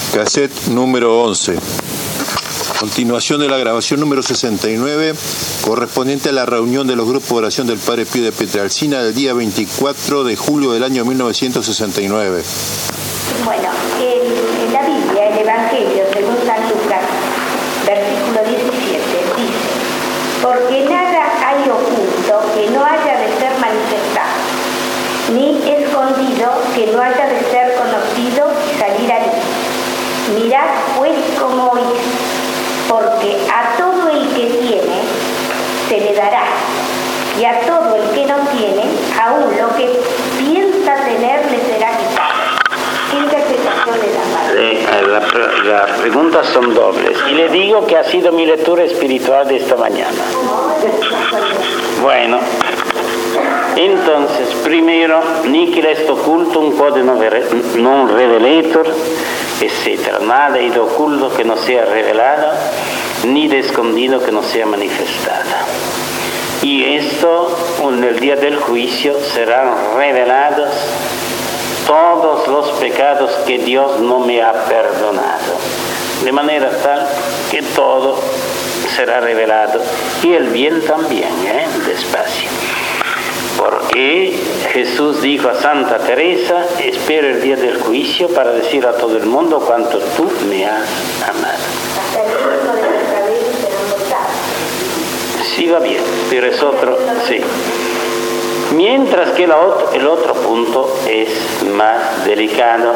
Cassette número 11. Continuación de la grabación número 69, correspondiente a la reunión de los grupos de oración del Padre Pío de Pietrelcina del día 24 de julio del año 1969. Bueno, en la Biblia, el Evangelio según San Lucas, versículo 17, dice: porque nada hay oculto que no haya de ser manifestado, ni escondido que no haya de ser conocido y salir a luz. Mirad pues cómo oís, porque a todo el que tiene se le dará, y a todo el que no tiene, aún lo que piensa tener le será quitado. ¿Qué interpretación le da, padre? Las preguntas son dobles, y le digo que ha sido mi lectura espiritual de esta mañana. Bueno, entonces, primero, nihil est occultum quod non revelator, etc. Nada hay de oculto que no sea revelado, ni de escondido que no sea manifestado. Y esto, en el día del juicio, serán revelados todos los pecados que Dios no me ha perdonado, de manera tal que todo será revelado, y el bien también, despacio. Porque Jesús dijo a Santa Teresa: espero el día del juicio para decir a todo el mundo cuánto tú me has amado. Hasta el fruto de los cabellos serán botados. Sí, va bien, pero es otro, sí. Mientras que el otro punto es más delicado.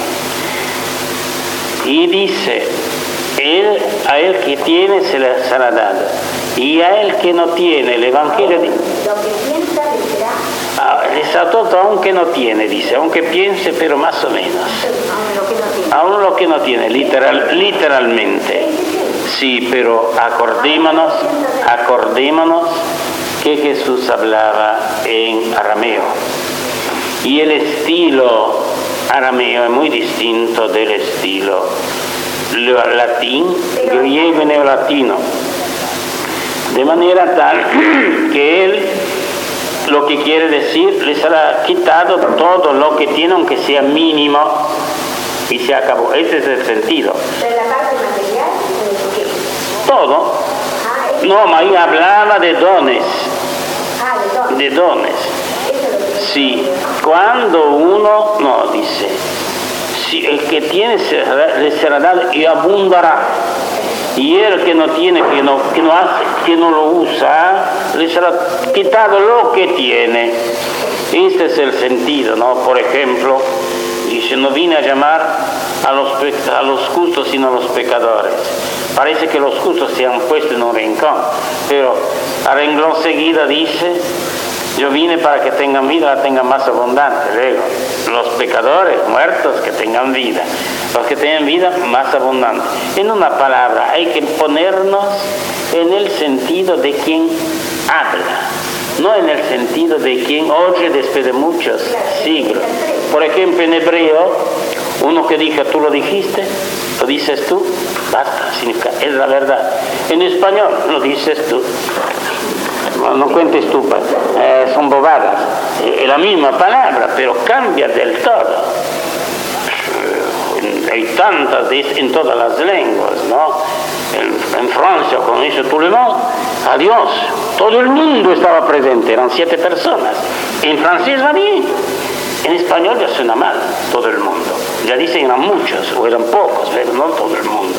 Y dice: a él que tiene se le será dado, y a él que no tiene, el Evangelio dice: lo que piensa le será. Está todo, aunque no tiene, dice, aunque piense, pero más o menos. Aún lo que no tiene, literalmente. Sí, pero acordémonos que Jesús hablaba en arameo. Y el estilo arameo es muy distinto del estilo latín, griego y neolatino. De manera tal que él, lo que quiere decir, le será quitado todo lo que tiene, aunque sea mínimo, y se acabó. Ese es el sentido. ¿De la parte material? ¿Qué? Todo. No, ahí hablaba de dones. De dones. De dones. Sí, cuando uno, no, dice, si el que tiene le será dado y abundará. Y el que no tiene, que no lo usa, le será quitado lo que tiene. Este es el sentido, ¿no? Por ejemplo, dice: no vine a llamar a los justos sino a los pecadores. Parece que los justos se han puesto en un rincón, pero a renglón seguida dice: yo vine para que tengan vida, la tengan más abundante. Luego, los pecadores muertos que tengan vida, los que tengan vida más abundante. En una palabra, hay que ponernos en el sentido de quien habla, no en el sentido de quien oye después de muchos siglos. Por ejemplo, en hebreo, uno que dice: tú lo dijiste, lo dices tú, basta, significa, es la verdad. En español, lo dices tú. No cuentes tú, son bobadas. Es la misma palabra, pero cambia del todo. Hay tantas en todas las lenguas, ¿no? En Francia, cuando dice tout le monde, adiós, todo el mundo estaba presente, eran 7 personas. En francés va bien, en español ya suena mal, todo el mundo. Ya dicen eran muchos, o eran pocos, pero no todo el mundo.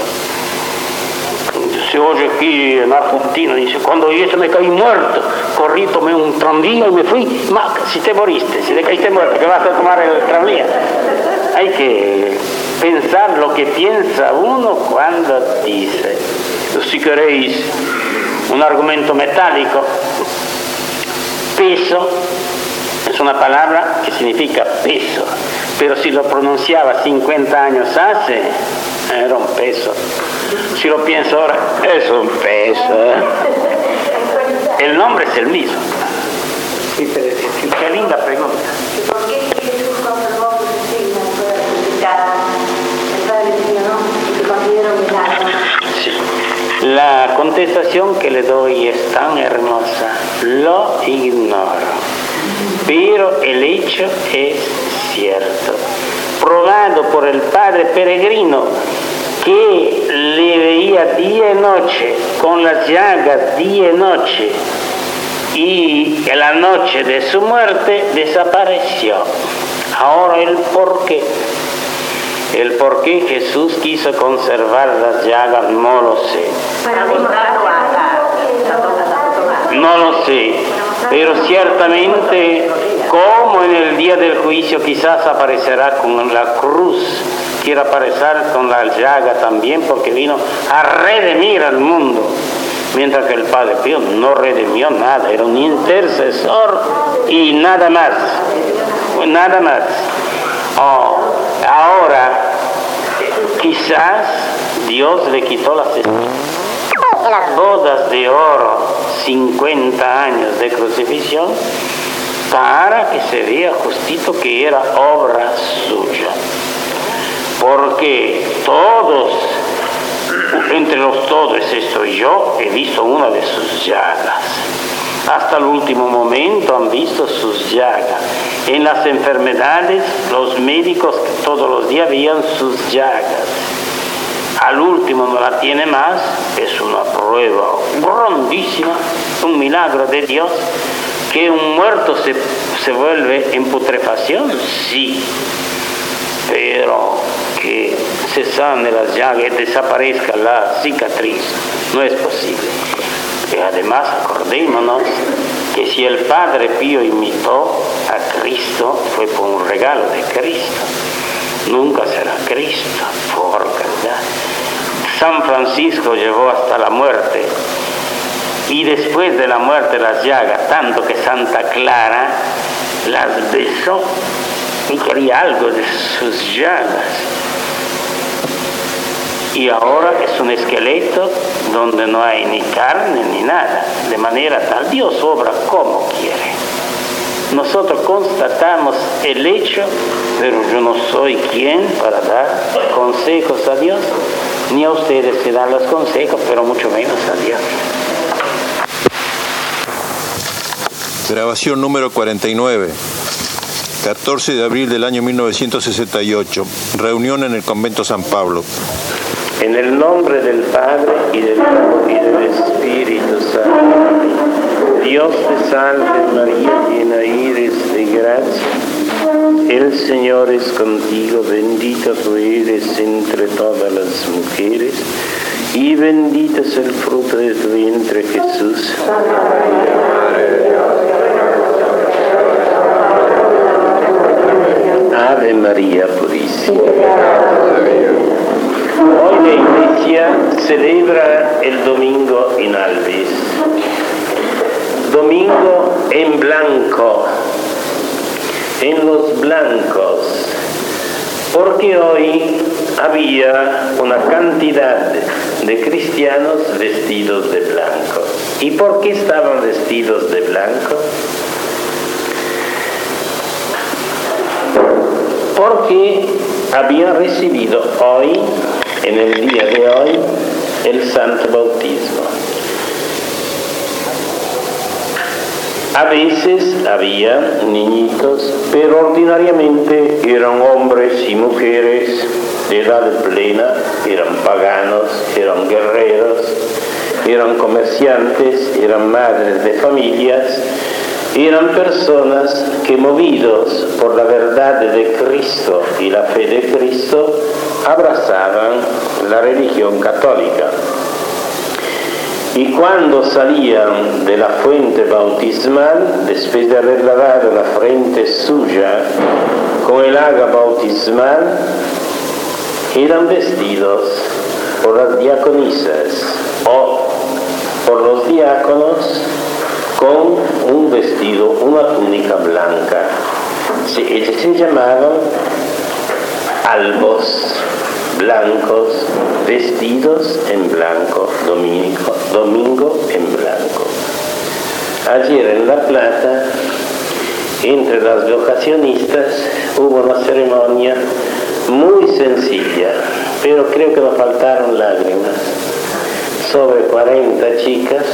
Se oye aquí en Argentina, dice: cuando yo me caí muerto, corrí, tomé un tranvía y me fui. Si te moriste, si te caíste muerto, ¿qué vas a tomar el tranvía? Hay que pensar lo que piensa uno cuando dice. Si queréis un argumento metálico, peso es una palabra que significa peso, pero si lo pronunciaba 50 años hace, era un peso. Si lo pienso ahora, es un peso. El nombre es el mismo. Sí, pero qué linda pregunta. ¿Por qué Jesús conservó sus signos crucificados? El Padre Pío, ¿no? Que considero milagro. Sí. La contestación que le doy es tan hermosa. Lo ignoro. Pero el hecho es cierto. probado por el padre peregrino, que le veía día y noche, con las llagas día y noche, y en la noche de su muerte desapareció. Ahora el porqué. El por qué Jesús quiso conservar las llagas no lo sé. No lo sé, pero ciertamente, como en el día del juicio quizás aparecerá con la cruz, quiere aparecer con la llaga también, porque vino a redimir al mundo. Mientras que el Padre Pío no redimió nada, era un intercesor y nada más. Nada más. Oh, ahora, quizás Dios le quitó las bodas de oro, 50 años de crucifixión, para que se vea justito que era obra suya. Porque todos, entre los todos estoy yo, he visto una de sus llagas. Hasta el último momento han visto sus llagas. En las enfermedades, los médicos todos los días veían sus llagas. Al último no la tiene más, es una prueba grandísima, un milagro de Dios. ¿Que un muerto se vuelve en putrefacción? Sí, pero que se sane las llagas y desaparezca la cicatriz, no es posible. Y además acordémonos que si el Padre Pío imitó a Cristo, fue por un regalo de Cristo. Nunca será Cristo, por caridad. San Francisco llevó hasta la muerte, y después de la muerte las llagas, tanto que Santa Clara las besó y quería algo de sus llagas. Y ahora es un esqueleto donde no hay ni carne ni nada, de manera tal, Dios obra como quiere. Nosotros constatamos el hecho, pero yo no soy quien para dar consejos a Dios, ni a ustedes que dan los consejos, pero mucho menos a Dios. Grabación número 49. 14 de abril del año 1968. Reunión en el Convento San Pablo. En el nombre del Padre, y del Hijo, y del Espíritu Santo. Dios te salve María, llena eres de gracia. El Señor es contigo, bendita tú eres entre todas las mujeres, y bendito es el fruto de tu vientre, Jesús. Ave María Purísima. Hoy la Iglesia celebra el domingo in albis, domingo en blanco, en los blancos, porque hoy había una cantidad de cristianos vestidos de blanco. ¿Y por qué estaban vestidos de blanco? Porque habían recibido hoy, en el día de hoy, el santo bautismo. A veces había niñitos, pero ordinariamente eran hombres y mujeres de edad plena, eran paganos, eran guerreros, eran comerciantes, eran madres de familias, eran personas que, movidos por la verdad de Cristo y la fe de Cristo, abrazaban la religión católica. Y cuando salían de la fuente bautismal, después de haber lavado la frente suya con el agua bautismal, eran vestidos por las diaconisas o por los diáconos con un vestido, una túnica blanca. Ellos se llamaban albos, blancos, vestidos en blanco, domingo en blanco. Ayer en La Plata, entre las vocacionistas, hubo una ceremonia muy sencilla, pero creo que nos faltaron lágrimas. Sobre 40 chicas,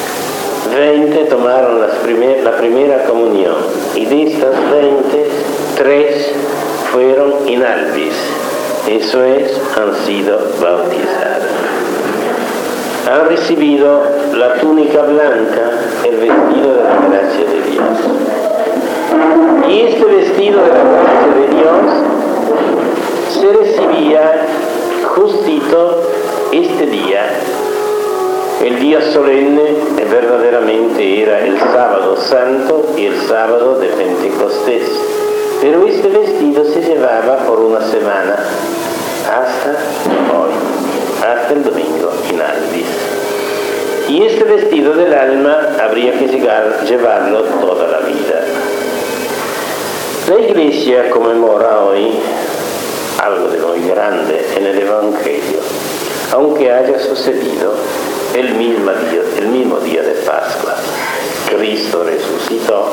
20 tomaron la primera comunión, y de estas 20, 3 fueron in albis, eso es, han sido bautizados. Han recibido la túnica blanca, el vestido de la gracia de Dios. Y este vestido de la gracia de Dios se recibía justito este día. El día solemne verdaderamente era el sábado santo y el sábado de Pentecostés. Pero este vestido se llevaba por una semana hasta hoy, hasta el domingo in albis. Y este vestido del alma habría que llevarlo toda la vida. La Iglesia conmemora hoy algo de muy grande en el Evangelio, aunque haya sucedido el mismo día de Pascua. Cristo resucitó.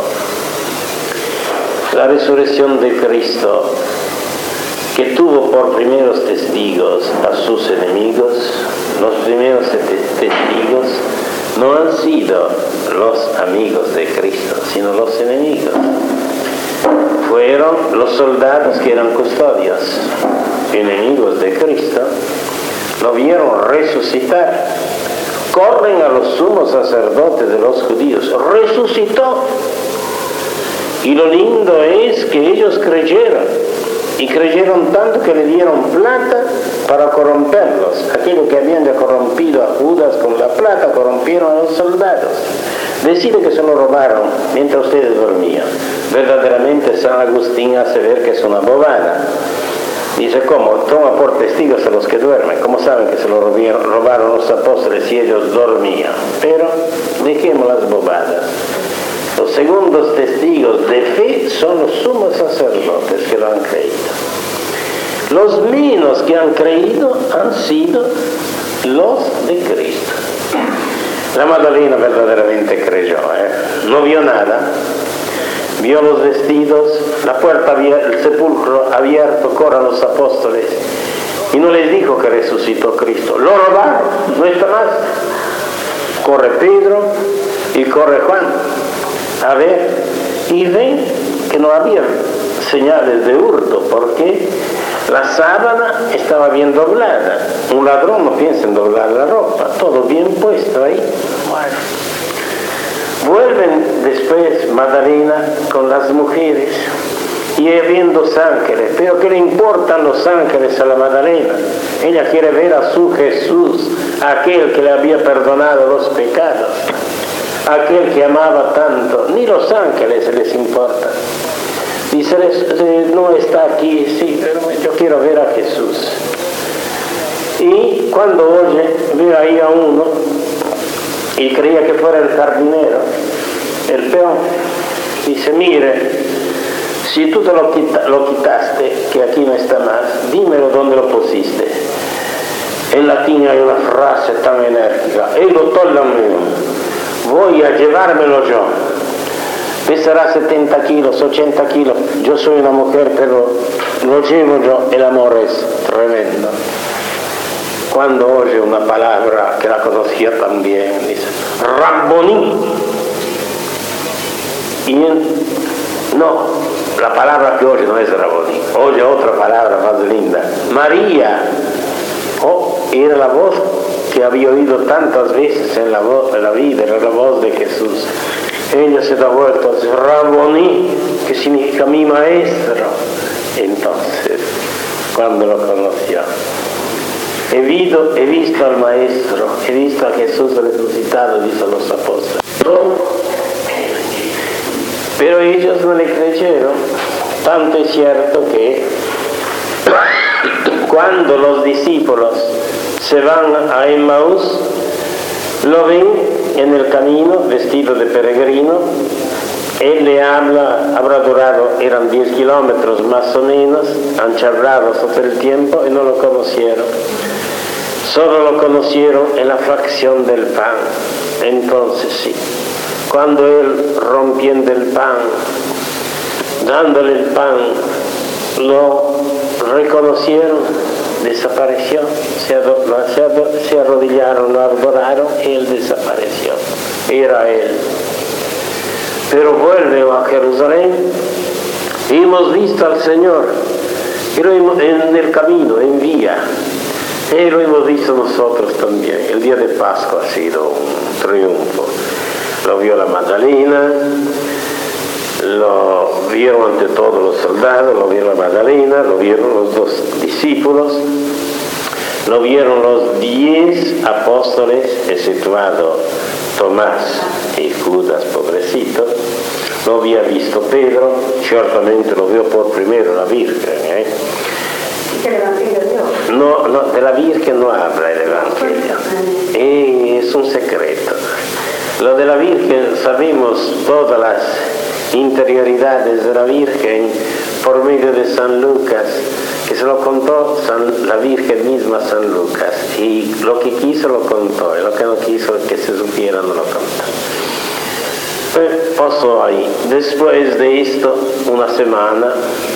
La resurrección de Cristo, que tuvo por primeros testigos a sus enemigos, los primeros testigos no han sido los amigos de Cristo, sino los enemigos. Fueron los soldados que eran custodios, enemigos de Cristo, lo vieron resucitar. Corren a los sumos sacerdotes de los judíos, resucitó. Y lo lindo es que ellos creyeron, y creyeron tanto que le dieron plata para corromperlos. Aquello que habían ya corrompido a Judas con la plata, corrompieron a los soldados. Decide que se lo robaron mientras ustedes dormían. Verdaderamente San Agustín hace ver que es una bobada. Dice, ¿cómo? Toma por testigos a los que duermen. ¿Cómo saben que se lo robaron los apóstoles si ellos dormían? Pero dejemos las bobadas. Los segundos testigos de fe son los sumos sacerdotes que lo han creído. Los menos que han creído han sido los de Cristo. La Magdalena verdaderamente creyó, no vio nada, vio los vestidos, la puerta, el sepulcro abierto, corren los apóstoles, y no les dijo que resucitó Cristo. Lo robaron, no está más. Corre Pedro y corre Juan a ver, y ven que no había señales de hurto, porque la sábana estaba bien doblada. Un ladrón no piensa en doblar la ropa, todo bien puesto ahí. Bueno. Vuelven después Magdalena con las mujeres y viendo los ángeles, pero ¿qué le importan los ángeles a la Magdalena? Ella quiere ver a su Jesús, aquel que le había perdonado los pecados, aquel que amaba tanto. Ni los ángeles les importa. Dice, no está aquí, sí, pero yo quiero ver a Jesús. Y cuando oye, ve ahí a uno, y creía que fuera el jardinero, el peón, dice, mire, si tú te lo quitaste, que aquí no está más, dímelo dónde lo pusiste. En latín hay una frase tan enérgica, ego tollame, voy a llevármelo yo. Pesará 70 kilos, 80 kilos, yo soy una mujer, pero lo llevo yo, el amor es tremendo. Cuando oye una palabra que la conocía también, dice, Rabboni. Y no, la palabra que oye no es Rabboni, oye otra palabra más linda, María. Era la voz que había oído tantas veces en la vida, era la voz de Jesús. Ella se da vuelta a decir, Rabboni, que significa mi maestro. Entonces, cuando lo conoció, he visto al maestro, he visto a Jesús resucitado, dice los apóstoles. Pero ellos no le creyeron. Tanto es cierto que cuando los discípulos se van a Emmaús, lo ven en el camino, vestido de peregrino. Él le habla, habrá durado, eran 10 kilómetros más o menos, han charlado todo el tiempo y no lo conocieron. Solo lo conocieron en la fracción del pan. Entonces sí, cuando él rompiendo el pan, dándole el pan, lo reconocieron, desapareció, se arrodillaron, lo adoraron, él desapareció, era él. Pero vuelve a Jerusalén Y hemos visto al Señor en el camino, en vía. Y lo hemos visto nosotros también. El día de Pascua ha sido un triunfo. Lo vio la Magdalena, lo vieron ante todos los soldados, lo vio la Magdalena, lo vieron los 2 discípulos, lo vieron los 10 apóstoles, exceptuado Tomás y Judas, pobrecito. Lo había visto Pedro, ciertamente lo vio por primero la Virgen. ¿El Evangelio de Dios? No, de la Virgen no habla el Evangelio. Es un secreto. Lo de la Virgen, sabemos todas las interioridades de la Virgen por medio de San Lucas, que se lo contó la Virgen misma a San Lucas, y lo que quiso lo contó, y lo que no quiso que se supiera no lo contó. Pues pasó ahí. Después de esto, una semana,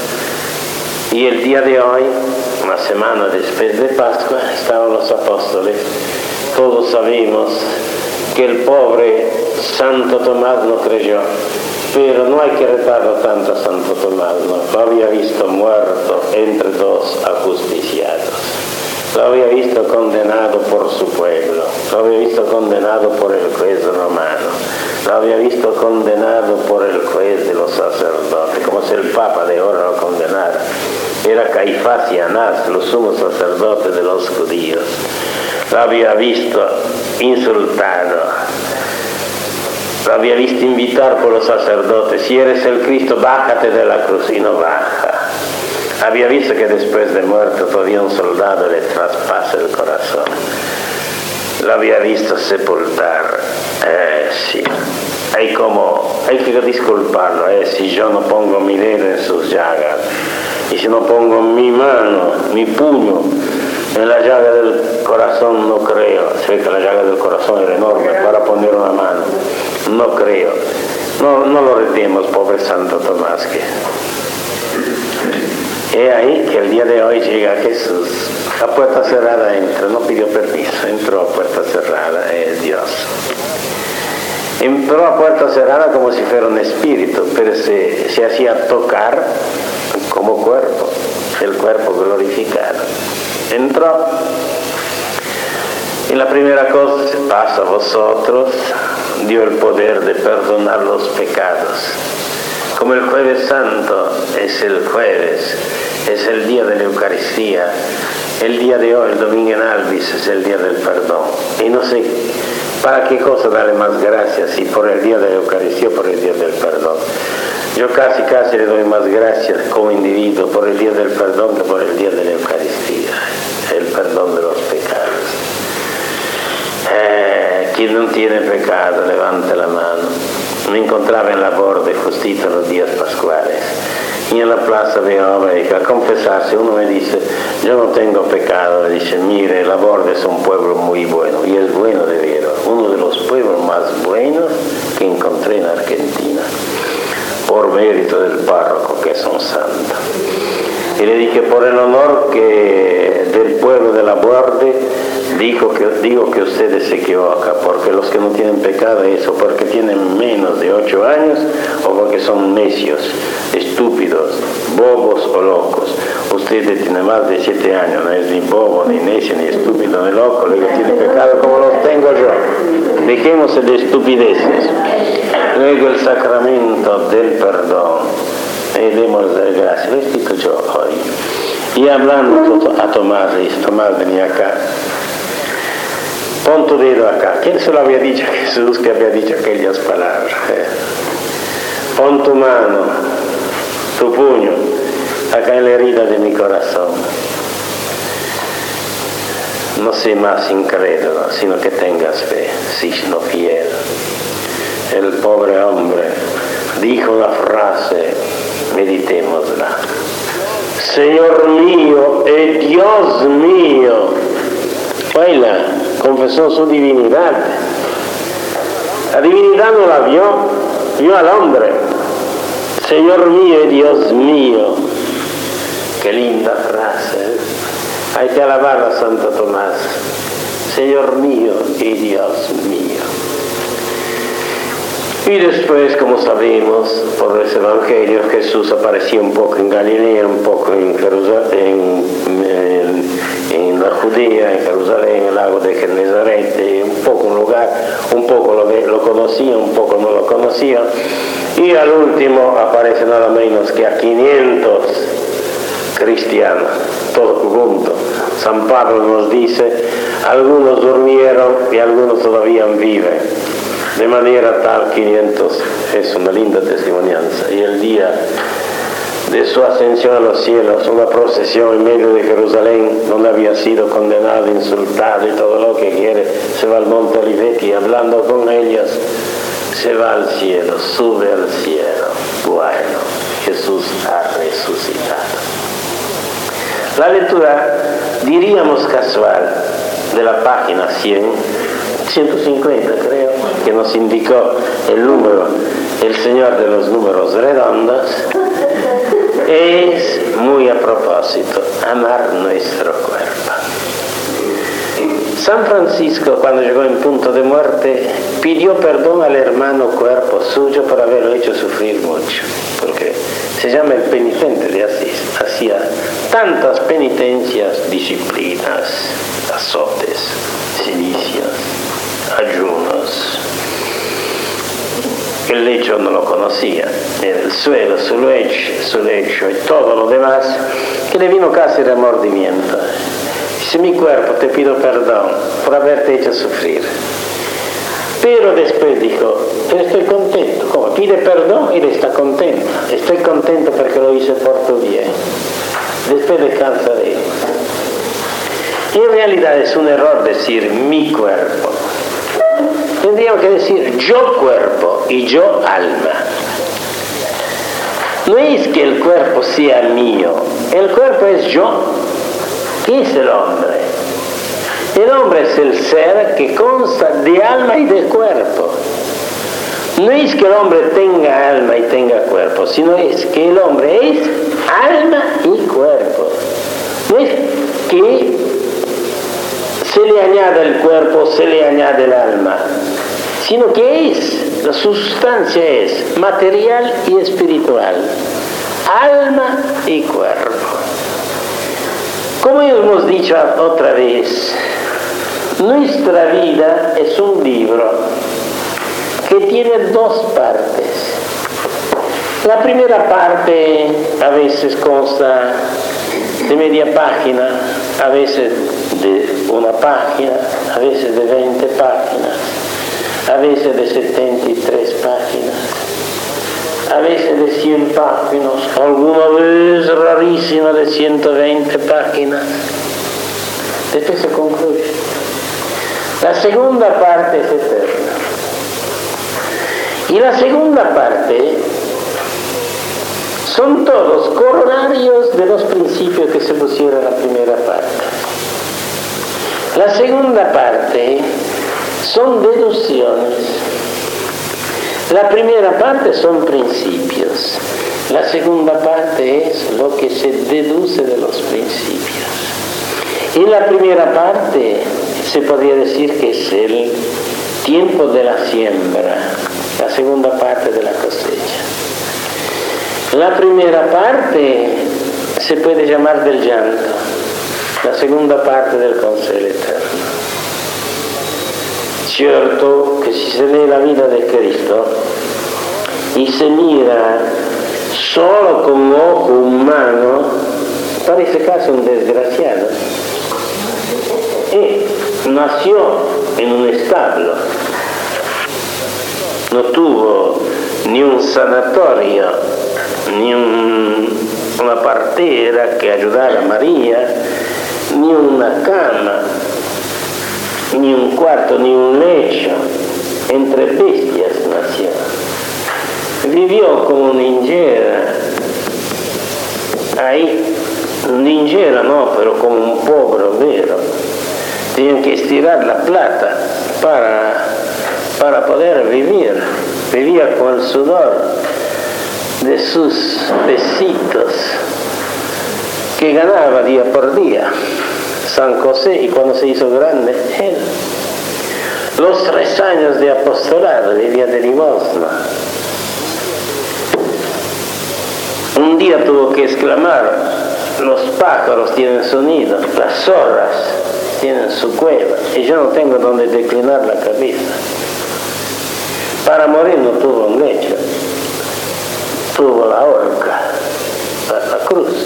y el día de hoy, una semana después de Pascua, estaban los apóstoles. Todos sabemos que el pobre Santo Tomás no creyó, pero no hay que retarlo tanto a Santo Tomás, ¿no? Lo había visto muerto entre 2 ajusticiados, lo había visto condenado por su pueblo, lo había visto condenado por el juez romano, lo había visto condenado por el juez de los sacerdotes, como si el Papa de ahora lo condenara. Era Caifás y Anás, los sumos sacerdotes de los judíos. Lo había visto insultado, lo había visto invitar por los sacerdotes: si eres el Cristo, bájate de la cruz, y no baja. Había visto que después de muerto todavía un soldado le traspasa el corazón. Lo había visto sepultar. Sí, hay que disculparlo. Si yo no pongo mi dedo en sus llagas, y si no pongo mi mano, mi puño en la llaga del corazón, no creo. Se ve que la llaga del corazón era enorme para poner una mano. No creo. No lo retemos, pobre Santo Tomás. Es ahí que el día de hoy llega Jesús. A puerta cerrada entra, no pidió permiso, entró a puerta cerrada, es Dios. Entró a puerta cerrada como si fuera un espíritu, pero se hacía tocar como cuerpo, el cuerpo glorificado. Entró, y la primera cosa se pasa a vosotros, dio el poder de perdonar los pecados. Como el Jueves Santo es el jueves, es el día de la Eucaristía, el día de hoy, el Domingo en Albis, es el día del perdón. Y no sé para qué cosa darle más gracias, si por el día de la Eucaristía o por el día del perdón. Yo casi le doy más gracias como individuo por el día del perdón que por el día de la Eucaristía, el perdón de los pecados. Quien no tiene pecado, levante la mano. Me encontraba en la Borde justito los días pascuales, y en la plaza de Oveja a confesarse. Uno me dice: yo no tengo pecado. Me dice: mire, la Borde es un pueblo muy bueno, y es bueno de veras, uno de los pueblos más buenos que encontré en Argentina, por mérito del párroco, que es un santo. Y le dije: por el honor del pueblo de la Borde, digo que ustedes se equivocan, porque los que no tienen pecado es o porque tienen menos de 8 años, o porque son necios, estúpidos, bobos o locos. Usted tiene más de 7 años, no es ni bobo, ni necio, ni estúpido, ni loco, luego tiene pecado como los tengo yo. Dejémosle de estupideces. Luego el sacramento del perdón. Démosle gracias. Lo explico yo hoy. Y hablando a Tomás, dice: Tomás, venía acá. Pon tu dedo acá. ¿Quién se lo había dicho a Jesús, que había dicho aquellas palabras? Pon tu mano, tu puño, acá en la herida de mi corazón. No sé más incrédulo, sino que tengas fe, signo fiel. El pobre hombre dijo una frase, meditémosla: Señor mío y Dios mío. Baila, confesó su divinidad. La divinidad no la vio al hombre. Señor mío y Dios mío. Qué linda frase. Hay que alabar a Santo Tomás. Señor mío y Dios mío. Y después, como sabemos por los evangelios, Jesús apareció un poco en Galilea, un poco en Jerusalén, en la Judea, en Jerusalén, en el lago de Genezaret, un poco un lugar, un poco lo conocía, un poco no lo conocía. Y al último aparece nada menos que a 500 cristianos, todos juntos. San Pablo nos dice, algunos durmieron y algunos todavía viven. De manera tal, 500 es una linda testimonianza. Y el día de su ascensión a los cielos, una procesión en medio de Jerusalén, donde había sido condenado, insultado y todo lo que quiere, se va al monte Olivetti y hablando con ellos, se va al cielo, sube al cielo. Bueno, Jesús ha resucitado. La lectura, diríamos casual, de la página 150 creo, que nos indicó el número, el Señor de los números redondos, es muy a propósito, amar nuestro cuerpo. San Francisco, cuando llegó en punto de muerte, pidió perdón al hermano cuerpo suyo por haberlo hecho sufrir mucho, porque se llama el penitente de Asís. Hacía tantas penitencias, disciplinas, azotes, cilicios, ayunos. El lecho no lo conocía, era el suelo, su lecho y todo lo demás, que le vino casi remordimiento. Dice, mi cuerpo, te pido perdón por haberte hecho sufrir. Pero después dijo, pero estoy contento. ¿Cómo? Pide perdón y él está contento. Estoy contento porque lo hice por tu bien. Después descansaré. En realidad es un error decir mi cuerpo. Tendríamos que decir yo cuerpo y yo alma. No es que el cuerpo sea mío, el cuerpo es yo. ¿Qué es el hombre? El hombre es el ser que consta de alma y de cuerpo. No es que el hombre tenga alma y tenga cuerpo, sino es que el hombre es alma y cuerpo. No es que se le añade el cuerpo, se le añade el alma, sino que es, la sustancia es material y espiritual, alma y cuerpo. Como hemos dicho otra vez, nuestra vida es un libro que tiene dos partes. La primera parte a veces consta de media página, a veces de una página, a veces de 20 páginas, a veces de 73 páginas, a veces de 100 páginas, alguna vez rarísima de 120 páginas. Después se concluye. La segunda parte es eterna. Y la segunda parte son todos coronarios de los principios que se pusieron en la primera parte. La segunda parte son deducciones. La primera parte son principios. La segunda parte es lo que se deduce de los principios. En la primera parte se podría decir que es el tiempo de la siembra, la segunda parte de la cosecha. La primera parte se puede llamar del llanto, la segunda parte del consuelo eterno. Cierto que si se lee la vida de Cristo y se mira solo con ojo humano, parece casi un desgraciado. Nació en un establo, no tuvo ni un sanatorio, ni una partera que ayudara a María, ni una cama, ni un cuarto, ni un lecho. Entre bestias nació. Vivió como una ninjera. Ahí, ninjera no, pero como un pobre obrero. Tenían que estirar la plata para poder vivir. Vivía con el sudor de sus besitos que ganaba día por día. San José, y cuando se hizo grande, él. Los 3 años de apostolado vivía de limosna. Un día tuvo que exclamar: los pájaros tienen su nido, las zorras tienen su cueva, y yo no tengo donde declinar la cabeza. Para morir no tuvo un lecho, tuvo la horca, la cruz.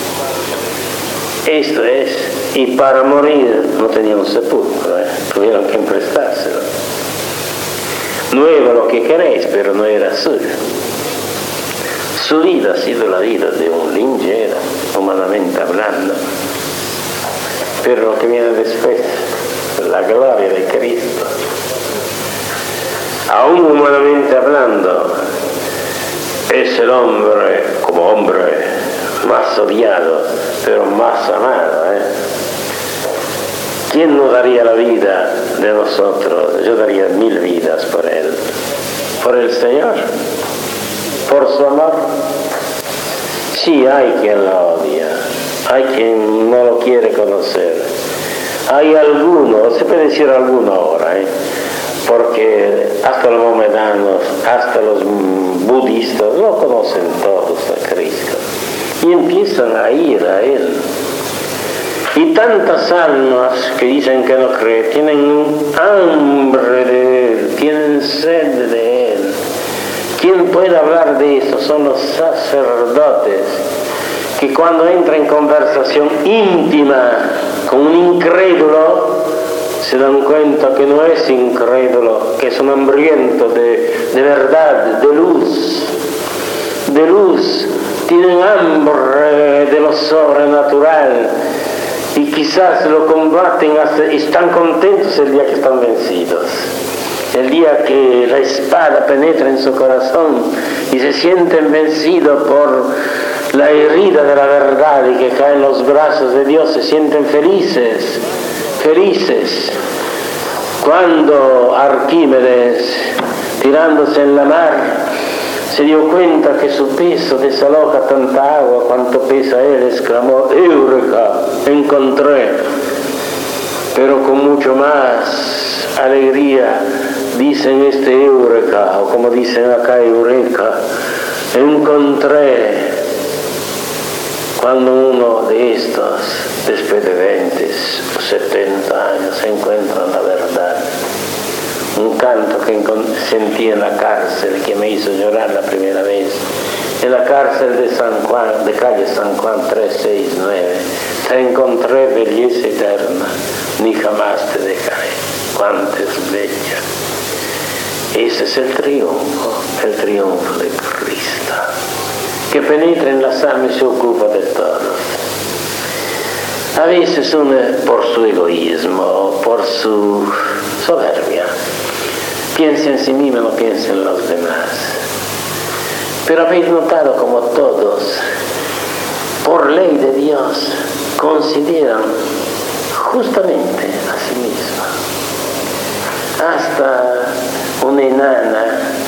Esto es, y para morir no tenía un sepulcro, tuvieron que emprestárselo. No era lo que queréis, pero no era suyo. Su vida ha sido la vida de un lingero, humanamente hablando. Pero lo que viene después, la gloria de Cristo. Aún humanamente hablando, es el hombre, como hombre, más odiado, pero más amado. ¿Quién no daría la vida de nosotros? Yo daría 1000 vidas por él. Por el Señor, por su amor. Sí, hay quien lo odia, hay quien no lo quiere conocer. Hay algunos, se puede decir alguno ahora, porque hasta los mohamedanos, hasta los budistas, lo conocen todos a Cristo. Y empiezan a ir a Él. Y tantas almas que dicen que no creen, tienen hambre de Él, tienen sed de Él. ¿Quién puede hablar de eso? Son los sacerdotes, que cuando entran en conversación íntima con un incrédulo, se dan cuenta que no es incrédulo, que es un hambriento de verdad, de luz. Tienen hambre de lo sobrenatural y quizás lo combaten, están contentos el día que están vencidos. El día que la espada penetra en su corazón y se sienten vencidos por la herida de la verdad y que caen en los brazos de Dios, se sienten felices. Cuando Arquímedes, tirándose en la mar, se dio cuenta que su peso desaloja tanta agua cuanto pesa él, exclamó: ¡Eureka! Encontré. Pero con mucho más alegría dicen este Eureka, o como dicen acá, Eureka, encontré, cuando uno de estos, después de 20 o 70 años, encuentra la verdad. Un canto que sentí en la cárcel que me hizo llorar la primera vez, en la cárcel de San Juan, de calle San Juan 369, te encontré belleza eterna, ni jamás te dejaré, cuánto es bella. Ese es el triunfo de Cristo, que penetra en las almas y se ocupa de todos. A veces uno, por su egoísmo, por su soberbia, piensa en sí mismo, no piensa en los demás. Pero habéis notado como todos, por ley de Dios, consideran justamente a sí mismos. Hasta una enana,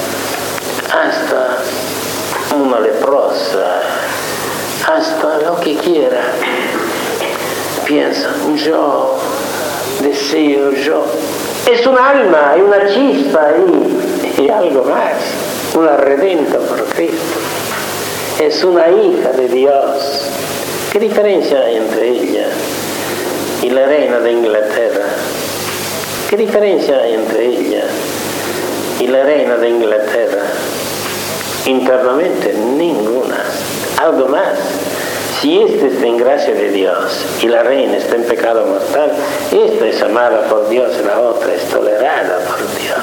hasta una leprosa, hasta lo que quiera. Piensa, yo deseo, yo. Es un alma, hay una chispa ahí, y algo más, una redenta por Cristo. Es una hija de Dios. ¿Qué diferencia hay entre ella y la reina de Inglaterra? ¿Qué diferencia hay entre ella y la reina de Inglaterra? Internamente, ninguna. Algo más. Si esta está en gracia de Dios y la reina está en pecado mortal, esta es amada por Dios y la otra es tolerada por Dios.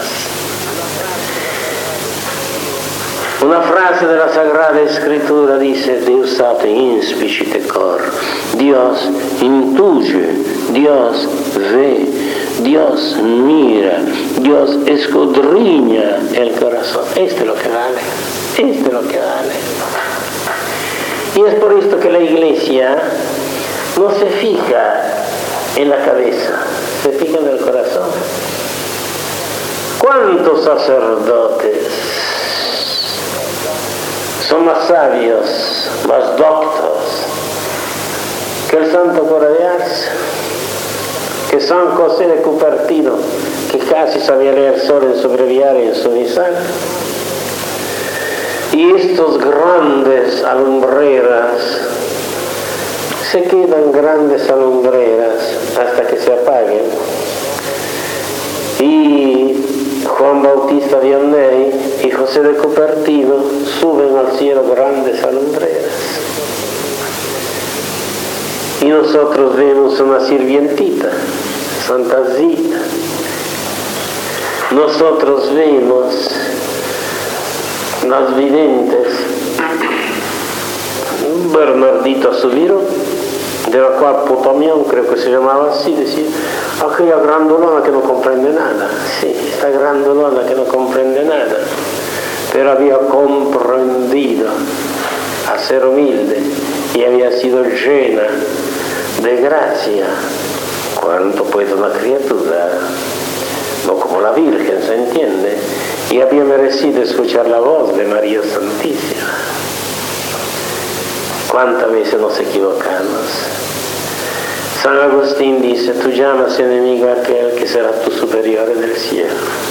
Una frase de la Sagrada Escritura dice: Deusate inspicite cor. Dios intuye, Dios ve, Dios mira, Dios escudriña el corazón. Esto es lo que vale. Y es por esto que la Iglesia no se fija en la cabeza, se fija en el corazón. ¿Cuántos sacerdotes son más sabios, más doctos que el Santo Cura de Ars, que San José de Cupertino, que casi sabía leer solo en su breviario y en su misal. Y estos grandes alumbreras se quedan grandes alumbreras hasta que se apaguen. Y Juan Bautista Vianney y José de Cupertino suben al cielo grandes alumbreras. Y nosotros vemos una sirvientita, Santa Zita. Nosotros vemos las videntes, Bernardito Subiro, de la cual Potomión, creo que se llamaba así, decía, aquella grandolona que no comprende nada. Sí, esta grandolona que no comprende nada, pero había comprendido a ser humilde y había sido llena de gracia. ¿Cuánto puede una criatura? No como la Virgen, ¿se entiende? Y había merecido escuchar la voz de María Santísima. ¿Cuántas veces nos equivocamos? San Agustín dice, tú llamas enemigo a aquel que será tu superior en el cielo.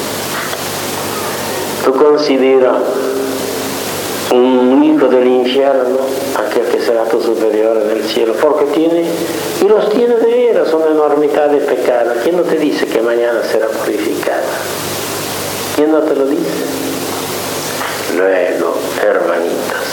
Tú consideras un hijo del infierno aquel que será tu superior en el cielo, porque tiene, y los tiene de veras, una enormidad de pecado. ¿Quién no te dice que mañana será purificada? ¿Quién no te lo dice? Luego, hermanitas,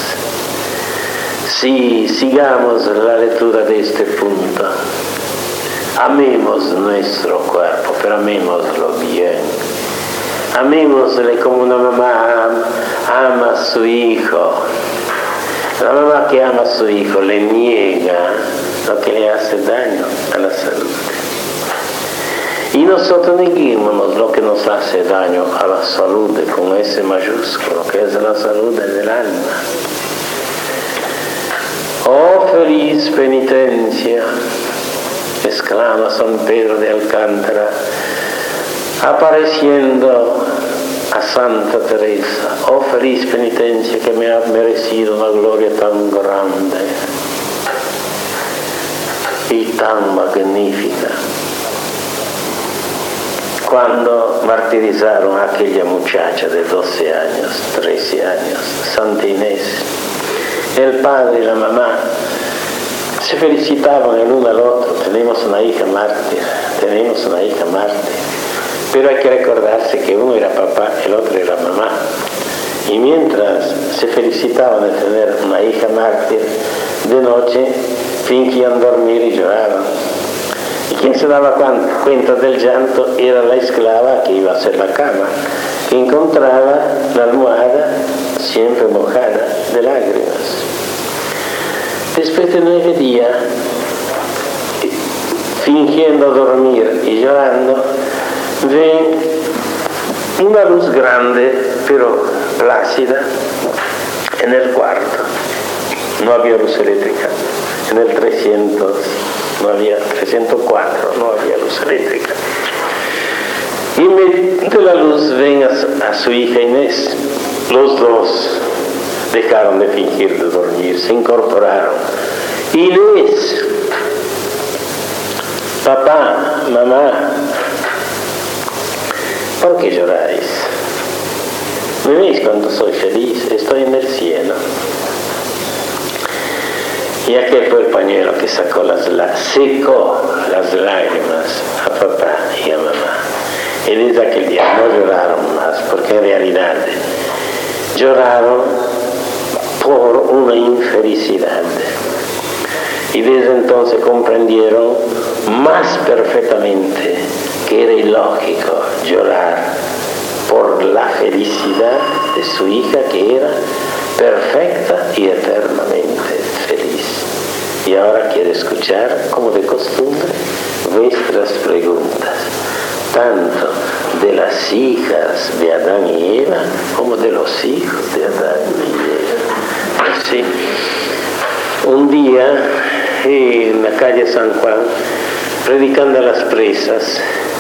si sigamos la lectura de este punto, amemos nuestro cuerpo, pero amémoslo bien. Amémosle como una mamá ama a su hijo. La mamá que ama a su hijo le niega lo que le hace daño a la salud. Y nosotros neguémonos lo que nos hace daño a la salud con S mayúsculo, que es la salud del alma. Oh feliz penitencia, exclama San Pedro de Alcántara, apareciendo a Santa Teresa. Oh feliz penitencia que me ha merecido una gloria tan grande y tan magnífica. Cuando martirizaron a aquella muchacha de 12 años, 13 años, Santa Inés, el padre y la mamá se felicitaban el uno al otro. Tenemos una hija mártir, tenemos una hija mártir. Pero hay que recordarse que uno era papá, el otro era mamá. Y mientras se felicitaban de tener una hija mártir, de noche fingían dormir y lloraban. Y quien se daba cuenta del llanto era la esclava que iba a hacer la cama, que encontraba la almohada siempre mojada de lágrimas. Después de 9 días, fingiendo dormir y llorando, ven una luz grande pero plácida en el cuarto. No había luz eléctrica. En el 304 no había luz eléctrica. Y de la luz ven a su hija Inés. Los dos dejaron de fingir de dormir, se incorporaron. Inés, papá, mamá, ¿por qué lloráis? ¿Me veis cuando soy feliz? Estoy en el cielo. Y aquel fue el pañuelo que secó las lágrimas a papá y a mamá. Y desde aquel día no lloraron más, porque en realidad lloraron por una infelicidad. Y desde entonces comprendieron más perfectamente que era ilógico llorar por la felicidad de su hija, que era perfecta y eternamente feliz. Y ahora quiero escuchar, como de costumbre, vuestras preguntas, tanto de las hijas de Adán y Eva como de los hijos de Adán y Eva. Así, un día en la calle San Juan, predicando a las presas,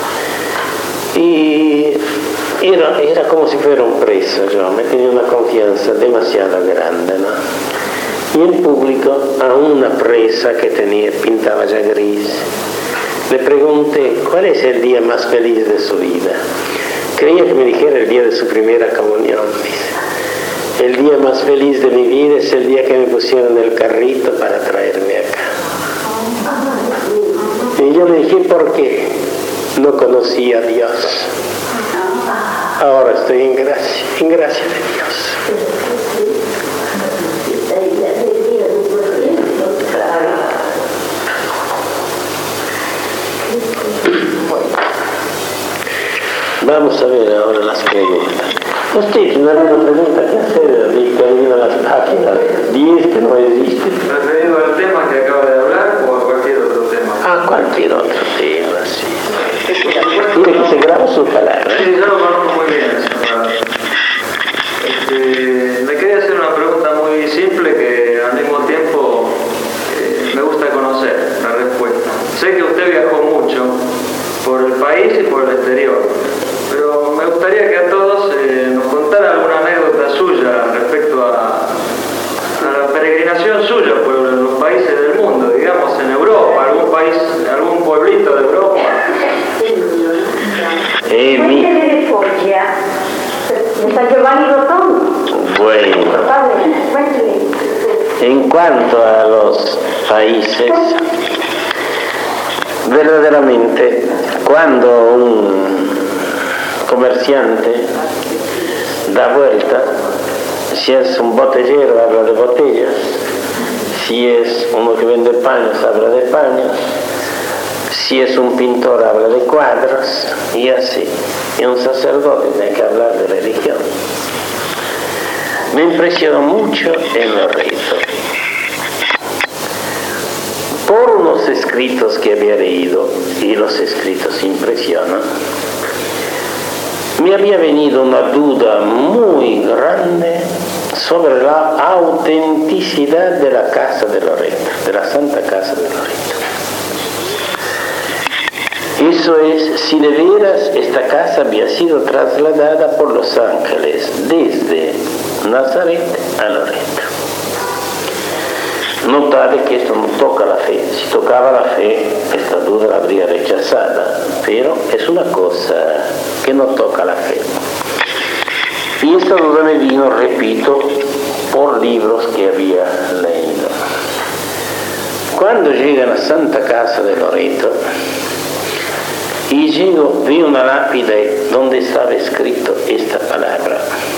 y era como si fuera un preso. Yo me tenía una confianza demasiado grande, ¿no? Y en público a una presa que pintaba ya gris, Le pregunté cuál es el día más feliz de su vida. Creía que me dijera el día de su primera comunión, dice. El día más feliz de mi vida es el día que me pusieron el carrito para traerme acá. Y yo le dije, ¿por qué? No conocía a Dios. Ahora estoy en gracia de Dios. Vamos a ver ahora las preguntas. ¿Usted tiene alguna pregunta que hacer? Que adivina las páginas 10 que no existe. ¿Referido al tema que acaba de hablar o a cualquier otro tema? A cualquier otro tema, sí. Mire que se graba su palabra. Sí, yo lo conozco muy bien, señora. Me quería hacer una pregunta muy simple que al mismo tiempo me gusta conocer la respuesta. Sé que usted viajó mucho por el país y por el exterior, pero me gustaría que a todos nos contara alguna anécdota suya respecto a la peregrinación suya por los países del mundo, digamos en Europa, algún país, algún pueblito de Europa. Bueno, en cuanto a los países, verdaderamente, cuando un comerciante da vuelta, si es un botellero habla de botellas, si es uno que vende paños habla de paños, si es un pintor habla de cuadros, y así. Y un sacerdote tiene que hablar de religión. Me impresionó mucho el Loreto por unos escritos que había leído, y los escritos impresionan. Me había venido una duda muy grande sobre la autenticidad de la casa de Loreto, de la Santa Casa de Loreto. Eso es, si de veras esta casa había sido trasladada por los ángeles desde Nazaret a Loreto. Notare que esto no toca la fe. Si tocaba la fe, esta duda la habría rechazada, pero es una cosa que no toca la fe. Y esta duda me vino, repito, por libros que había leído. Cuando llega a la Santa Casa de Loreto, y llego, vi una lápida donde estaba escrito esta palabra: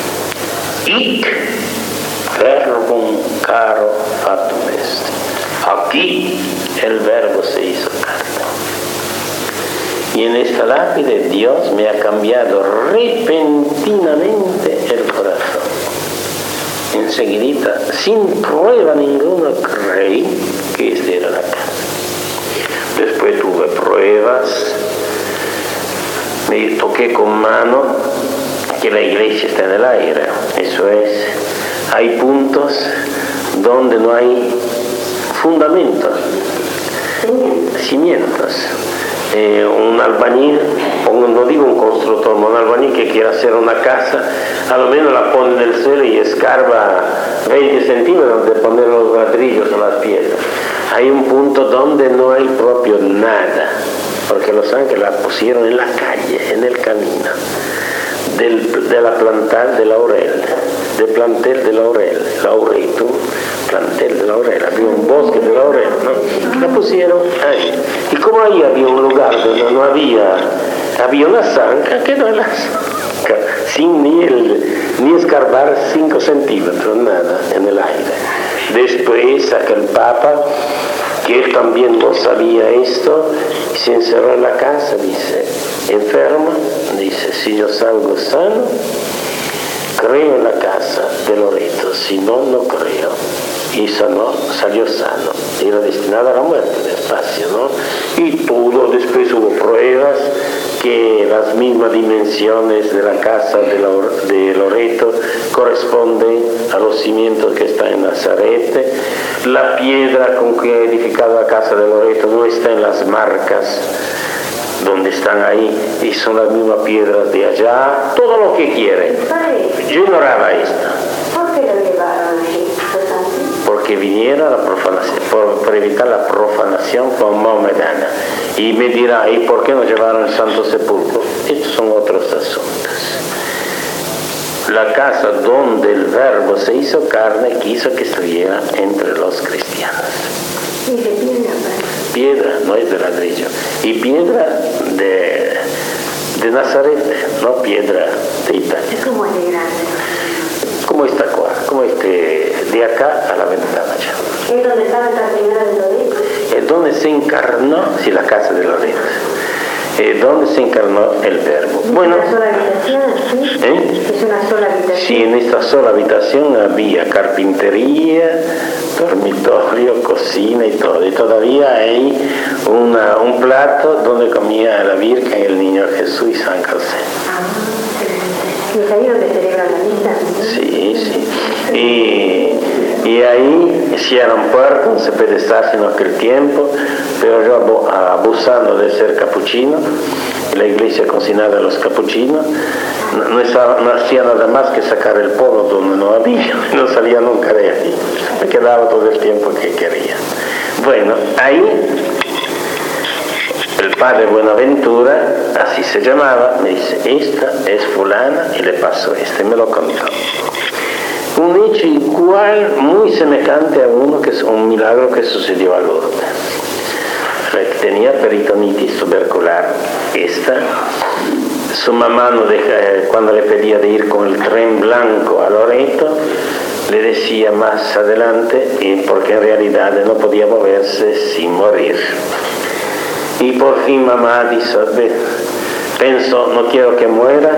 Hic verbum caro fatum est. Aquí el verbo se hizo carne. Y en esta lápida Dios me ha cambiado repentinamente el corazón. Enseguidita, sin prueba ninguna, creí que esta era la casa. Después tuve pruebas, me toqué con mano que la iglesia está en el aire. Eso es, hay puntos donde no hay fundamentos, cimientos. Un albañil, no digo un constructor, un albañil que quiera hacer una casa, a lo menos la pone en el suelo y escarba 20 centímetros de poner los ladrillos o las piedras. Hay un punto donde no hay propio nada, porque los ángeles la pusieron en la calle, en el camino, de la plantal de laurel, del plantel de laurel, lauretum, plantel de laurel, había un bosque de laurel, ¿no? La pusieron ahí. Y como ahí había un lugar donde no había una zanja, quedó en la zanja, sin ni escarbar 5 centímetros, nada, en el aire. Después aquel Papa, que él también no sabía esto, se encerró en la casa, dice, enfermo, dice, si yo salgo sano, creo en la casa de Loreto, si no, no creo. Y salió sano, era destinado a la muerte despacio, ¿no? Y después hubo pruebas que las mismas dimensiones de la casa de Loreto corresponden a los cimientos que están en Nazaret. La piedra con que he edificado la casa de Loreto no está en las marcas donde están ahí, y son las mismas piedras de allá, todo lo que quieren. Yo ignoraba esto. ¿Por qué lo llevaron así? porque viniera la profanación, por evitar la profanación con maomedana. Y me dirá, ¿y por qué no llevaron el Santo Sepulcro? Estos son otros asuntos. La casa donde el Verbo se hizo carne quiso que estuviera entre los cristianos. ¿Y de piedra? Piedra, no es de ladrillo. Y piedra de Nazaret, no piedra de Italia. ¿Cómo es de grande? Como esta cuadra, como de acá a la ventana ya. ¿Es donde estaba esta señora de Loreto? Es donde se encarnó, sí, la casa de Loreto. Donde se encarnó el Verbo. Bueno, ¿Es una sola habitación? ¿Sí? ¿Es una sola habitación? Sí, en esta sola habitación había carpintería, dormitorio, cocina y todo. Y todavía hay un plato donde comía la Virgen, el Niño Jesús y San José. ¿Y es ahí donde celebran la misa? Sí, sí. Y ahí cierran puertas, no se puede estar sino aquel tiempo, pero yo abusando de ser capuchino, la iglesia consignada a los capuchinos, no hacía nada más que sacar el polvo donde no había, no salía nunca de ahí, me quedaba todo el tiempo que quería. Bueno, ahí el padre Buenaventura, así se llamaba, me dice, esta es fulana, y le pasó me lo contó. Un hecho igual, muy semejante a un milagro que sucedió a Lourdes. Tenía peritonitis tubercular, su mamá cuando le pedía de ir con el tren blanco a Loreto, le decía más adelante, porque en realidad no podía moverse sin morir. Y por fin mamá dice, pensó, no quiero que muera,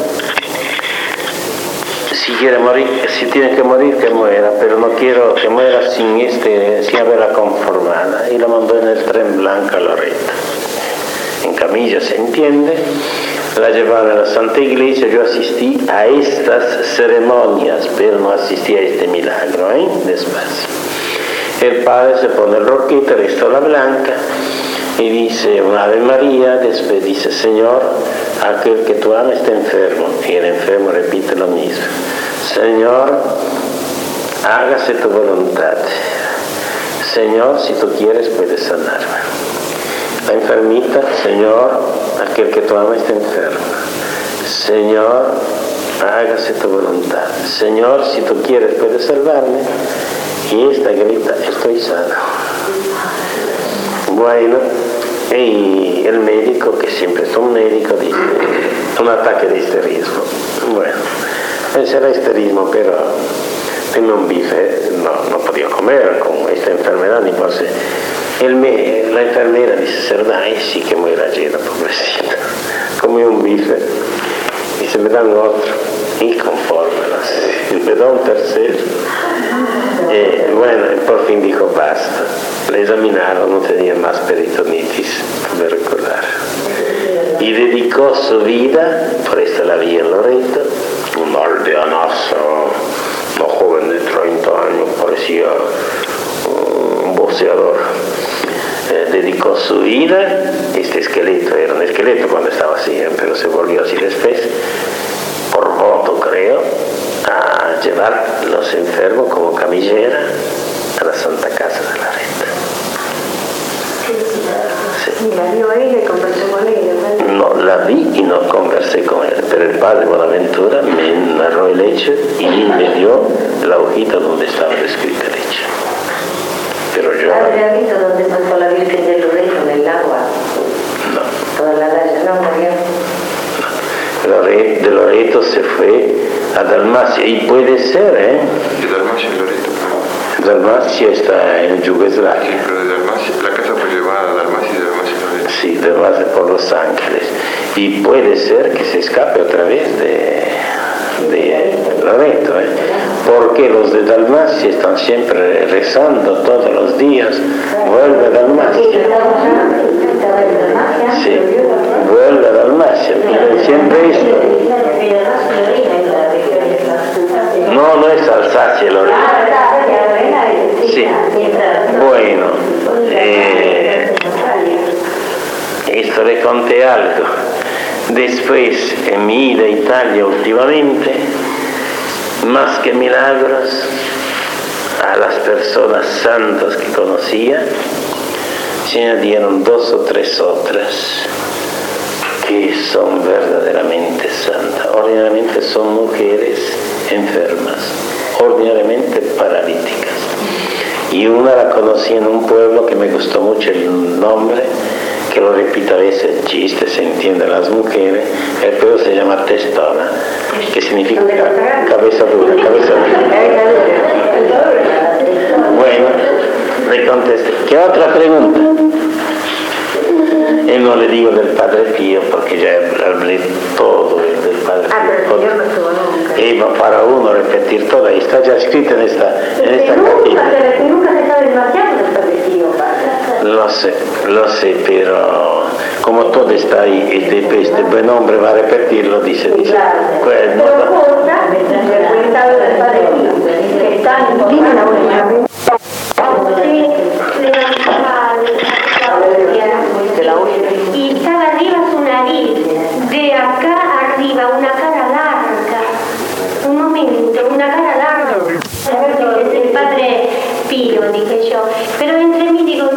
si quiere morir, si tiene que morir, que muera, pero no quiero que muera sin haberla conformada. Y la mandó en el tren blanco a Loreto. En camilla, se entiende. La llevaron a la Santa Iglesia. Yo asistí a estas ceremonias, pero no asistí a este milagro, despacio. El padre se pone el roquete, la estola blanca, y dice un Ave María, después dice, Señor, aquel que tú amas está enfermo, y el enfermo repite lo mismo, Señor, hágase tu voluntad, Señor, si tú quieres puedes sanarme. La enfermita, Señor, aquel que tú amas está enfermo, Señor, hágase tu voluntad, Señor, si tú quieres puedes salvarme, y esta grita, estoy sana. Bueno, y el médico, que siempre es un médico, dice, un ataque de histerismo. Bueno, será histerismo, pero tengo un bife, no podía comer con esta enfermedad, ni por si. La enfermera dice, Cerdán, sí que muera llena, pobrecita. Comí un bife, dice, me dan otro, y conforme, me da un tercero. Bueno, por fin dijo, basta. Le examinaron, no tenía más peritonitis tubercular. Y dedicó su vida, por esta la vi en Loreto, un aldeanazo, un joven de 30 años, parecía un boxeador. Dedicó su vida, este esqueleto, era un esqueleto cuando estaba así, pero se volvió así después, por voto creo, a llevar los enfermos como camillera a la Santa Casa de la Reta. Sí. ¿Y la vio ella y conversó con ella? No, la vi y no conversé con él, pero el padre Buenaventura me narró el hecho y me dio la hojita donde estaba descrito el hecho. Pero yo... ¿Habría visto dónde pasó la Virgen de Loreto en el agua? No. Toda la playa, no, María. De Loreto se fue a Dalmacia, y puede ser, De Dalmacia y Loreto. Dalmacia está en Yugoslavia. Sí, pero de Dalmacia, la casa fue llevada a Dalmacia y de Dalmacia a Loreto. Sí, Dalmacia por Los Ángeles. Y puede ser que se escape otra vez de Loreto, porque los de Dalmacia están siempre rezando todos los días, vuelve a Dalmacia. Sí, vuelve a Dalmacia, siempre esto. No es Alsacia, Loreto. Sí, bueno, esto le conté algo. Después, en mi ida a Italia últimamente, más que milagros, a las personas santas que conocía, se añadieron 2 o 3 otras que son verdaderamente santas. Ordinariamente son mujeres enfermas, ordinariamente paralíticas. Y una la conocí en un pueblo que me gustó mucho el nombre, que lo repito a veces, chiste, se entienden las mujeres. El pueblo se llama Testona, que significa cabeza dura, cabeza dura. Bueno, le contesté. ¿Qué otra pregunta? Y no le digo del Padre Pío porque ya hablé todo del Padre Pío. Pero el Señor no estuvo nunca. Y para uno repetir todo, ahí está ya escrito en esta cartita. Nunca se sabe demasiado del Padre Pío, padre. Lo sé, pero como todo está ahí, este buen hombre va a repetirlo, dice. Claro. Pues, no, Pero cosa, el cuentado del Padre Pío, que está en la buena. Y estaba arriba su nariz, de acá arriba una cara larga, un momento, una cara larga. Es el Padre Pío, dije yo, pero entre mí digo,